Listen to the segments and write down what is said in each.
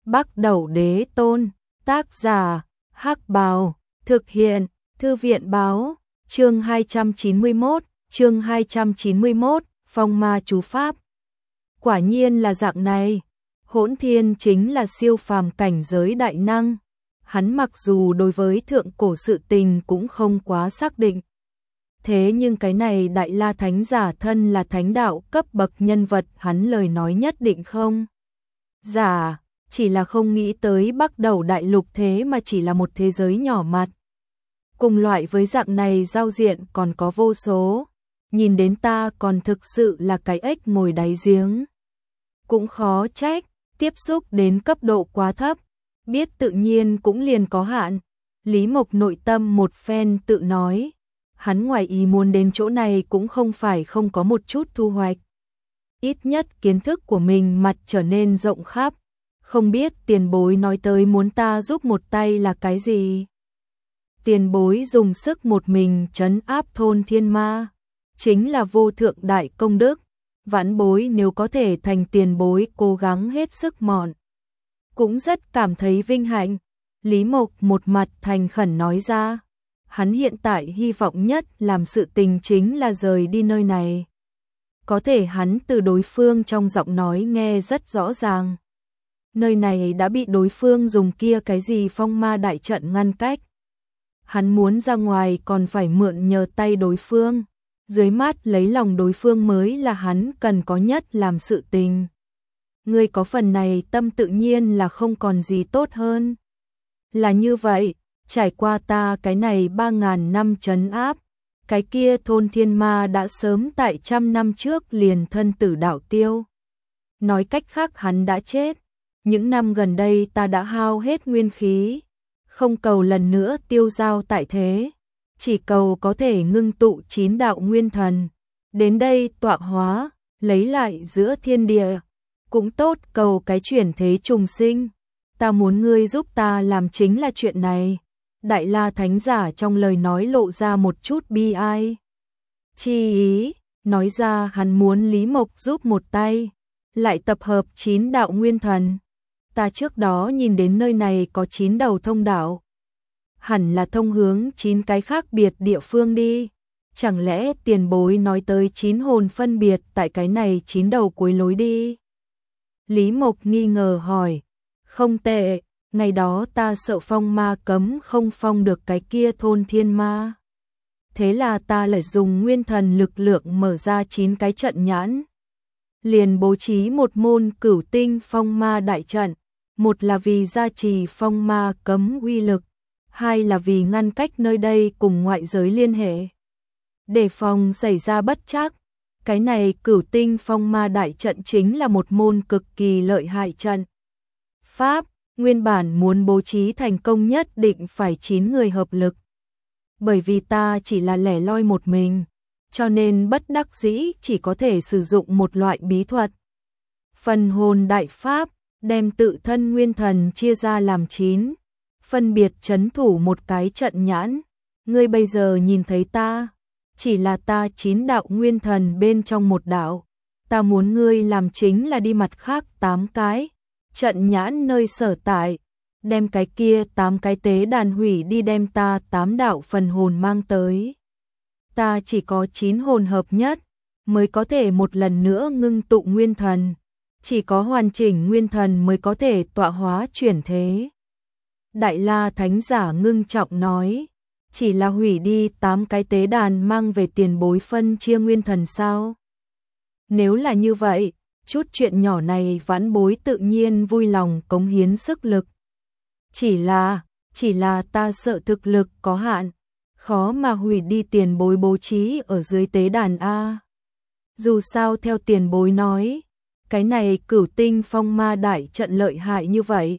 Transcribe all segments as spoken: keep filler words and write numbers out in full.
Bắc Đẩu Đế Tôn, tác giả, Hắc Bào, thực hiện, Thư viện báo, chương hai trăm chín mươi mốt, chương hai trăm chín mươi mốt, phong ma chú pháp. Quả nhiên là dạng này, Hỗn Thiên chính là siêu phàm cảnh giới đại năng. Hắn mặc dù đối với thượng cổ sự tình cũng không quá xác định. Thế nhưng cái này Đại La Thánh giả thân là thánh đạo cấp bậc nhân vật, hắn lời nói nhất định không giả, chỉ là không nghĩ tới Bắc Đẩu đại lục thế mà chỉ là một thế giới nhỏ mặt. Cùng loại với dạng này giao diện còn có vô số, nhìn đến ta còn thực sự là cái ếch ngồi đáy giếng. Cũng khó trách, tiếp xúc đến cấp độ quá thấp, biết tự nhiên cũng liền có hạn. Lý Mộc nội tâm một phen tự nói, hắn ngoài ý muốn đến chỗ này cũng không phải không có một chút thu hoạch. Ít nhất kiến thức của mình mặt trở nên rộng khắp, không biết tiền bối nói tới muốn ta giúp một tay là cái gì. Tiền bối dùng sức một mình trấn áp thôn thiên ma, chính là vô thượng đại công đức. Vãn bối nếu có thể thành tiền bối cố gắng hết sức mọn, cũng rất cảm thấy vinh hạnh. Lý Mộc một mặt thành khẩn nói ra, hắn hiện tại hy vọng nhất làm sự tình chính là rời đi nơi này. Có thể hắn từ đối phương trong giọng nói nghe rất rõ ràng. Nơi này đã bị đối phương dùng kia cái gì phong ma đại trận ngăn cách. Hắn muốn ra ngoài còn phải mượn nhờ tay đối phương. Dưới mắt lấy lòng đối phương mới là hắn cần có nhất làm sự tình. Ngươi có phần này tâm tự nhiên là không còn gì tốt hơn. Là như vậy, trải qua ta cái này ba ngàn năm trấn áp, cái kia thôn thiên ma đã sớm tại trăm năm trước liền thân tử đạo tiêu. Nói cách khác hắn đã chết. Những năm gần đây ta đã hao hết nguyên khí, không cầu lần nữa tiêu dao tại thế. Chỉ cầu có thể ngưng tụ chín đạo nguyên thần, đến đây tọa hóa, lấy lại giữa thiên địa, cũng tốt cầu cái chuyển thế trùng sinh. Ta muốn ngươi giúp ta làm chính là chuyện này. Đại La Thánh giả trong lời nói lộ ra một chút bi ai. Chi ý, nói ra hắn muốn Lý Mộc giúp một tay, lại tập hợp chín đạo nguyên thần. Ta trước đó nhìn đến nơi này có chín đầu thông đạo. Hẳn là thông hướng chín cái khác biệt địa phương đi. Chẳng lẽ tiền bối nói tới chín hồn phân biệt tại cái này chín đầu cuối lối đi? Lý Mộc nghi ngờ hỏi. Không tệ, ngày đó ta sợ phong ma cấm không phong được cái kia thôn thiên ma. Thế là ta lại dùng nguyên thần lực lượng mở ra chín cái trận nhãn. Liền bố trí một môn cửu tinh phong ma đại trận. Một là vì gia trì phong ma cấm uy lực. Hai là vì ngăn cách nơi đây cùng ngoại giới liên hệ. Để phòng xảy ra bất trắc. Cái này cửu tinh phong ma đại trận chính là một môn cực kỳ lợi hại trận pháp. Nguyên bản muốn bố trí thành công nhất định phải chín người hợp lực. Bởi vì ta chỉ là lẻ loi một mình, cho nên bất đắc dĩ chỉ có thể sử dụng một loại bí thuật. Phần hồn đại pháp, đem tự thân nguyên thần chia ra làm chín. Phân biệt trấn thủ một cái trận nhãn. Ngươi bây giờ nhìn thấy ta, chỉ là ta chín đạo nguyên thần bên trong một đạo. Ta muốn ngươi làm chính là đi mặt khác tám cái trận nhãn nơi sở tại, đem cái kia tám cái tế đàn hủy đi, đem ta tám đạo phần hồn mang tới. Ta chỉ có chín hồn hợp nhất mới có thể một lần nữa ngưng tụ nguyên thần, chỉ có hoàn chỉnh nguyên thần mới có thể tọa hóa chuyển thế. Đại La Thánh giả ngưng trọng nói, chỉ là hủy đi tám cái tế đàn mang về tiền bối phân chia nguyên thần sao? Nếu là như vậy, chút chuyện nhỏ này vãn bối tự nhiên vui lòng cống hiến sức lực. Chỉ là, chỉ là ta sợ thực lực có hạn, khó mà hủy đi tiền bối bố trí ở dưới tế đàn A. Dù sao theo tiền bối nói, cái này cửu tinh phong ma đại trận lợi hại như vậy.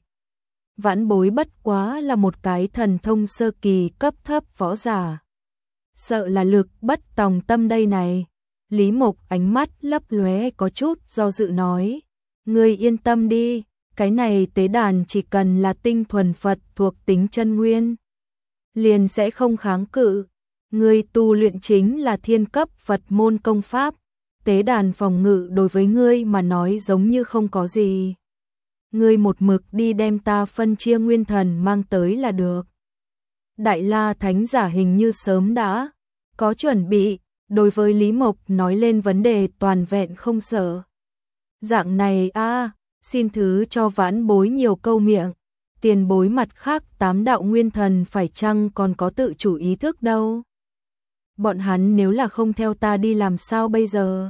Vãn bối bất quá là một cái thần thông sơ kỳ cấp thấp võ giả. Sợ là lực bất tòng tâm đây này. Lý Mộc ánh mắt lấp lóe có chút do dự nói. Ngươi yên tâm đi, cái này tế đàn chỉ cần là tinh thuần Phật thuộc tính chân nguyên, liền sẽ không kháng cự. Ngươi tu luyện chính là thiên cấp Phật môn công pháp. Tế đàn phòng ngự đối với ngươi mà nói giống như không có gì. ngươi một mực đi đem ta phân chia nguyên thần mang tới là được. Đại La Thánh Giả hình như sớm đã có chuẩn bị, đối với Lý Mộc nói lên vấn đề toàn vẹn không sợ. Dạng này a, xin thứ cho vãn bối nhiều câu miệng, tiền bối mặt khác tám đạo nguyên thần phải chăng còn có tự chủ ý thức đâu. Bọn hắn nếu là không theo ta đi làm sao bây giờ?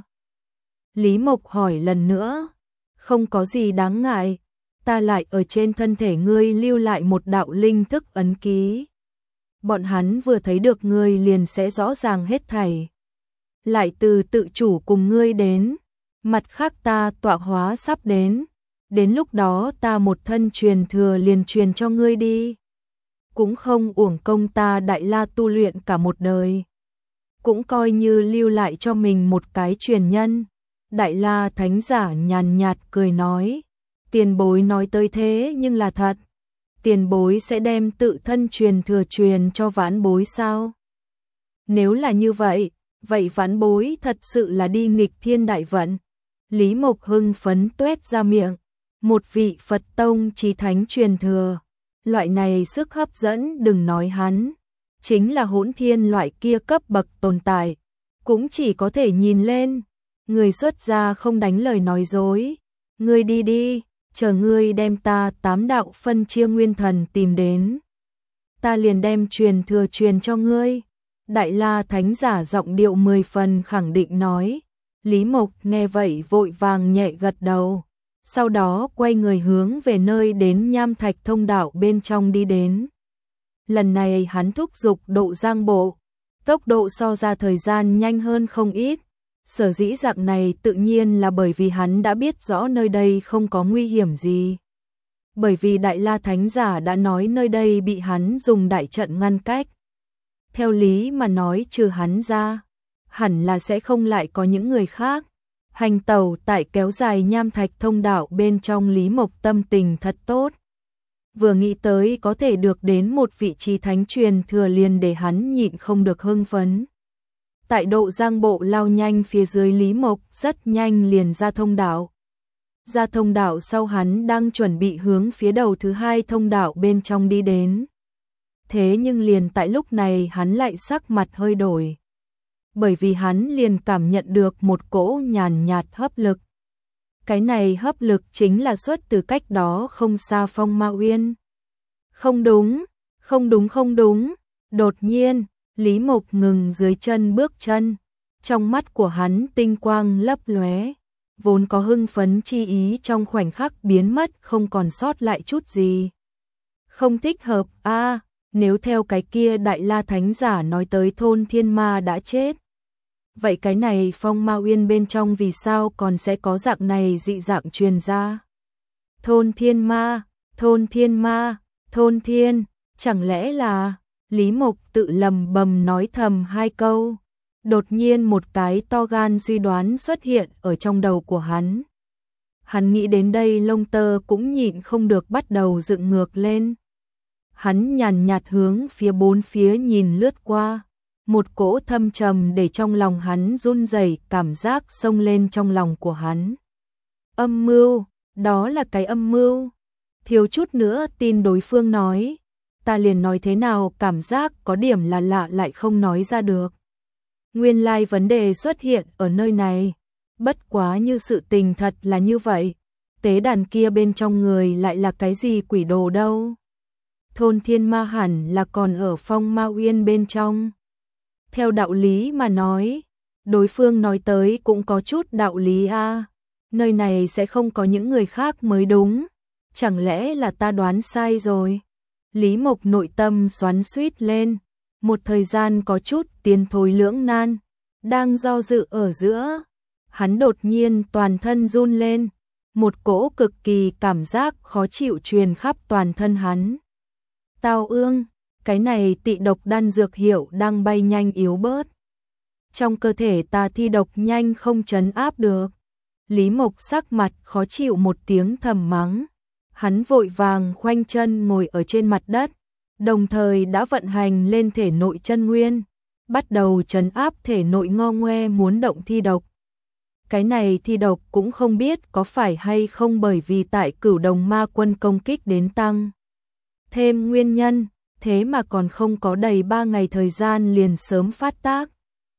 Lý Mộc hỏi lần nữa, không có gì đáng ngại, ta lại ở trên thân thể ngươi lưu lại một đạo linh thức ấn ký. Bọn hắn vừa thấy được ngươi liền sẽ rõ ràng hết thảy. Lại từ tự chủ cùng ngươi đến, mặt khác ta tọa hóa sắp đến, đến lúc đó ta một thân truyền thừa liền truyền cho ngươi đi. Cũng không uổng công ta Đại La tu luyện cả một đời. Cũng coi như lưu lại cho mình một cái truyền nhân. Đại La Thánh Giả nhàn nhạt cười nói, tiền bối nói tới thế nhưng là thật. Tiền bối sẽ đem tự thân truyền thừa truyền cho vãn bối sao? Nếu là như vậy, vậy vãn bối thật sự là đi nghịch thiên đại vận. Lý Mộc hưng phấn tuét ra miệng, một vị Phật tông chí thánh truyền thừa, loại này sức hấp dẫn đừng nói hắn, chính là hỗn thiên loại kia cấp bậc tồn tại, cũng chỉ có thể nhìn lên, người xuất gia không đánh lời nói dối, ngươi đi đi, chờ ngươi đem ta tám đạo phân chia nguyên thần tìm đến, ta liền đem truyền thừa truyền cho ngươi. Đại La Thánh Giả giọng điệu mười phần khẳng định nói. Lý Mộc nghe vậy vội vàng nhẹ gật đầu, sau đó quay người hướng về nơi đến nham thạch thông đạo bên trong đi đến. Lần này hắn thúc giục độ giang bộ, tốc độ so ra thời gian nhanh hơn không ít. Sở dĩ dạng này tự nhiên là bởi vì hắn đã biết rõ nơi đây không có nguy hiểm gì. Bởi vì Đại La Thánh Giả đã nói nơi đây bị hắn dùng đại trận ngăn cách. Theo lý mà nói trừ hắn ra, hẳn là sẽ không lại có những người khác. Hành tẩu tại kéo dài nham thạch thông đạo bên trong, Lý Mộc tâm tình thật tốt. Vừa nghĩ tới có thể được đến một vị trí thánh truyền thừa liền để hắn nhịn không được hưng phấn. Tại độ giang bộ lao nhanh phía dưới, Lý Mộc rất nhanh liền ra thông đạo. Ra thông đạo sau hắn đang chuẩn bị hướng phía đầu thứ hai thông đạo bên trong đi đến. Thế nhưng liền tại lúc này hắn lại sắc mặt hơi đổi. Bởi vì hắn liền cảm nhận được một cỗ nhàn nhạt hấp lực. Cái này hấp lực chính là xuất từ cách đó không xa Phong Ma Uyên. Không đúng, không đúng không đúng. Đột nhiên, Lý Mộc ngừng dưới chân bước chân. Trong mắt của hắn tinh quang lấp lóe, vốn có hưng phấn chi ý trong khoảnh khắc biến mất không còn sót lại chút gì. Không thích hợp a, à, nếu theo cái kia Đại La Thánh Giả nói tới thôn thiên ma đã chết. Vậy cái này Phong Ma Uyên bên trong vì sao còn sẽ có dạng này dị dạng truyền ra? Thôn thiên ma, thôn thiên ma, thôn thiên, chẳng lẽ là... Lý Mộc tự lầm bầm nói thầm hai câu. Đột nhiên một cái to gan suy đoán xuất hiện ở trong đầu của hắn. Hắn nghĩ đến đây lông tơ cũng nhịn không được bắt đầu dựng ngược lên. Hắn nhàn nhạt hướng phía bốn phía nhìn lướt qua. Một cỗ thâm trầm để trong lòng hắn run rẩy cảm giác xông lên trong lòng của hắn. Âm mưu, đó là cái âm mưu. Thiếu chút nữa tin đối phương nói. Ta liền nói thế nào cảm giác có điểm là lạ lại không nói ra được. Nguyên lai vấn đề xuất hiện ở nơi này. Bất quá như sự tình thật là như vậy. Tế đàn kia bên trong người lại là cái gì quỷ đồ đâu. Thôn thiên ma hẳn là còn ở Phong Ma Uyên bên trong. Theo đạo lý mà nói, đối phương nói tới cũng có chút đạo lý a. À. Nơi này sẽ không có những người khác mới đúng. Chẳng lẽ là ta đoán sai rồi? Lý Mộc nội tâm xoắn xuýt lên, một thời gian có chút tiến thối lưỡng nan, đang do dự ở giữa, hắn đột nhiên toàn thân run lên, một cỗ cực kỳ cảm giác khó chịu truyền khắp toàn thân hắn. Tao ương, cái này tị độc đan dược hiệu đang bay nhanh yếu bớt. Trong cơ thể ta thi độc nhanh không trấn áp được. Lý Mộc sắc mặt khó chịu một tiếng thầm mắng. Hắn vội vàng khoanh chân ngồi ở trên mặt đất, đồng thời đã vận hành lên thể nội chân nguyên, bắt đầu trấn áp thể nội ngo ngoe muốn động thi độc. Cái này thi độc cũng không biết có phải hay không bởi vì tại Cửu Đồng Ma Quân công kích đến tăng thêm nguyên nhân, thế mà còn không có đầy ba ngày thời gian liền sớm phát tác.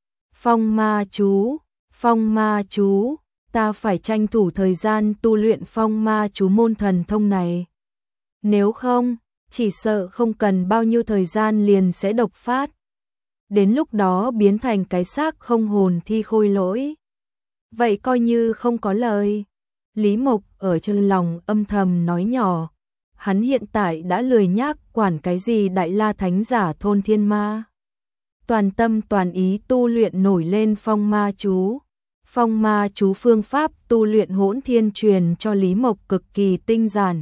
Phong ma chú, phong ma chú, ta phải tranh thủ thời gian tu luyện phong ma chú môn thần thông này. Nếu không, chỉ sợ không cần bao nhiêu thời gian liền sẽ độc phát. Đến lúc đó biến thành cái xác không hồn thi khôi lỗi. Vậy coi như không có lời. Lý Mộc ở trong lòng âm thầm nói nhỏ. Hắn hiện tại đã lười nhác quản cái gì Đại La Thánh Giả thôn thiên ma. Toàn tâm toàn ý tu luyện nổi lên phong ma chú. Phong ma chú phương pháp tu luyện Hỗn Thiên truyền cho Lý Mộc cực kỳ tinh giản.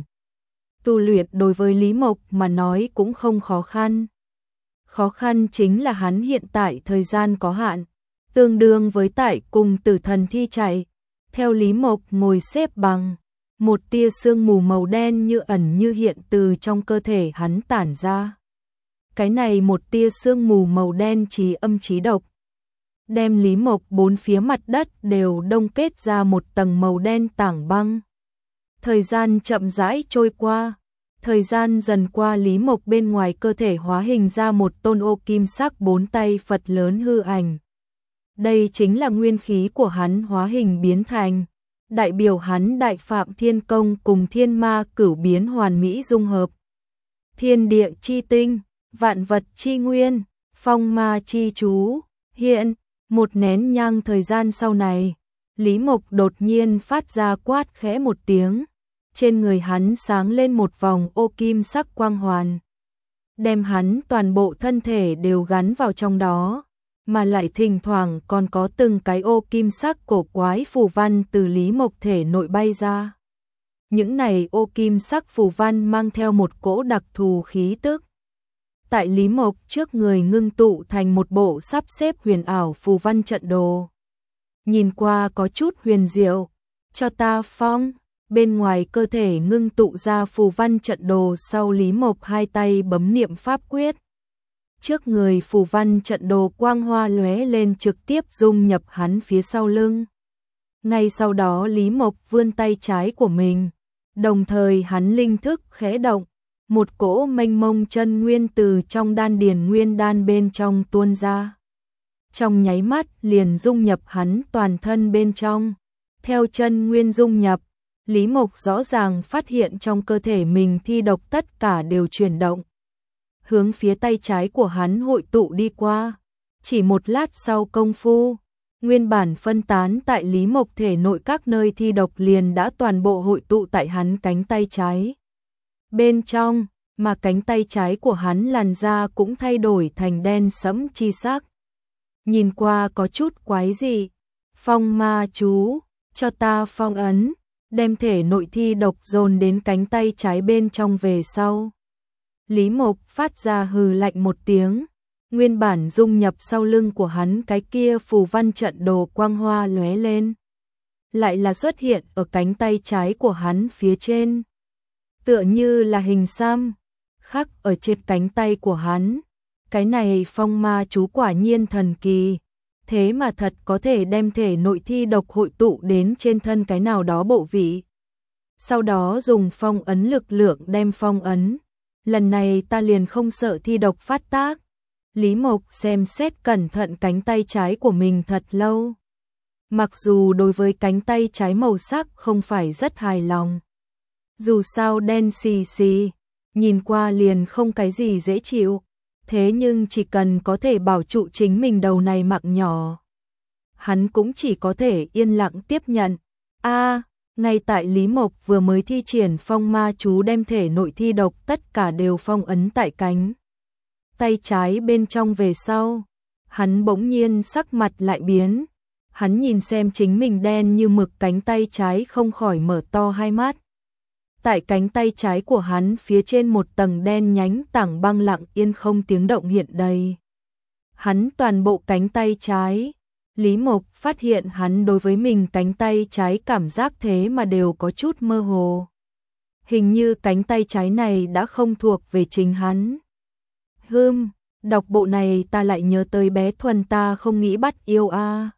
Tu luyện đối với Lý Mộc mà nói cũng không khó khăn. Khó khăn chính là hắn hiện tại thời gian có hạn, tương đương với tại cùng tử thần thi chạy. Theo Lý Mộc ngồi xếp bằng, một tia sương mù màu đen như ẩn như hiện từ trong cơ thể hắn tản ra. Cái này một tia sương mù màu đen trí âm trí độc, đem Lý Mộc bốn phía mặt đất đều đông kết ra một tầng màu đen tảng băng. Thời gian chậm rãi trôi qua, thời gian dần qua Lý Mộc bên ngoài cơ thể hóa hình ra một tôn ô kim sắc bốn tay Phật lớn hư ảnh. Đây chính là nguyên khí của hắn hóa hình biến thành, đại biểu hắn Đại Phạm Thiên Công cùng Thiên Ma Cửu biến hoàn mỹ dung hợp. Thiên địa chi tinh, vạn vật chi nguyên, phong ma chi chú, hiện, một nén nhang thời gian sau này, Lý Mộc đột nhiên phát ra quát khẽ một tiếng, trên người hắn sáng lên một vòng ô kim sắc quang hoàn, đem hắn toàn bộ thân thể đều gắn vào trong đó, mà lại thỉnh thoảng còn có từng cái ô kim sắc cổ quái phù văn từ Lý Mộc thể nội bay ra. Những này ô kim sắc phù văn mang theo một cỗ đặc thù khí tức. Tại Lý Mộc trước người ngưng tụ thành một bộ sắp xếp huyền ảo phù văn trận đồ. Nhìn qua có chút huyền diệu, cho ta phong, bên ngoài cơ thể ngưng tụ ra phù văn trận đồ sau Lý Mộc hai tay bấm niệm pháp quyết. Trước người phù văn trận đồ quang hoa lóe lên trực tiếp dung nhập hắn phía sau lưng. Ngay sau đó Lý Mộc vươn tay trái của mình, đồng thời hắn linh thức khẽ động, một cỗ mênh mông chân nguyên từ trong đan điền nguyên đan bên trong tuôn ra. Trong nháy mắt liền dung nhập hắn toàn thân bên trong. Theo chân nguyên dung nhập, Lý Mộc rõ ràng phát hiện trong cơ thể mình thi độc tất cả đều chuyển động, hướng phía tay trái của hắn hội tụ đi qua. Chỉ một lát sau công phu, nguyên bản phân tán tại Lý Mộc thể nội các nơi thi độc liền đã toàn bộ hội tụ tại hắn cánh tay trái bên trong, mà cánh tay trái của hắn làn da cũng thay đổi thành đen sẫm chi sắc. Nhìn qua có chút quái dị. Phong ma chú, cho ta phong ấn, đem thể nội thi độc dồn đến cánh tay trái bên trong về sau. Lý Mộc phát ra hừ lạnh một tiếng, nguyên bản dung nhập sau lưng của hắn cái kia phù văn trận đồ quang hoa lóe lên, lại là xuất hiện ở cánh tay trái của hắn phía trên, tựa như là hình xăm khắc ở trên cánh tay của hắn. Cái này phong ma chú quả nhiên thần kỳ, thế mà thật có thể đem thể nội thi độc hội tụ đến trên thân cái nào đó bộ vị. Sau đó dùng phong ấn lực lượng đem phong ấn. Lần này ta liền không sợ thi độc phát tác. Lý Mộc xem xét cẩn thận cánh tay trái của mình thật lâu. Mặc dù đối với cánh tay trái màu sắc không phải rất hài lòng. Dù sao đen xì xì, nhìn qua liền không cái gì dễ chịu. Thế nhưng chỉ cần có thể bảo trụ chính mình đầu này mạng nhỏ, hắn cũng chỉ có thể yên lặng tiếp nhận. A, à, ngay tại Lý Mộc vừa mới thi triển phong ma chú đem thể nội thi độc tất cả đều phong ấn tại cánh tay trái bên trong về sau, hắn bỗng nhiên sắc mặt lại biến. Hắn nhìn xem chính mình đen như mực cánh tay trái không khỏi mở to hai mắt. Tại cánh tay trái của hắn phía trên một tầng đen nhánh tảng băng lặng yên không tiếng động hiện đầy. Hắn toàn bộ cánh tay trái, Lý Mộc phát hiện hắn đối với mình cánh tay trái cảm giác thế mà đều có chút mơ hồ. Hình như cánh tay trái này đã không thuộc về chính hắn. Hừm, đọc bộ này ta lại nhớ tới bé Thuần ta không nghĩ bắt yêu a. À.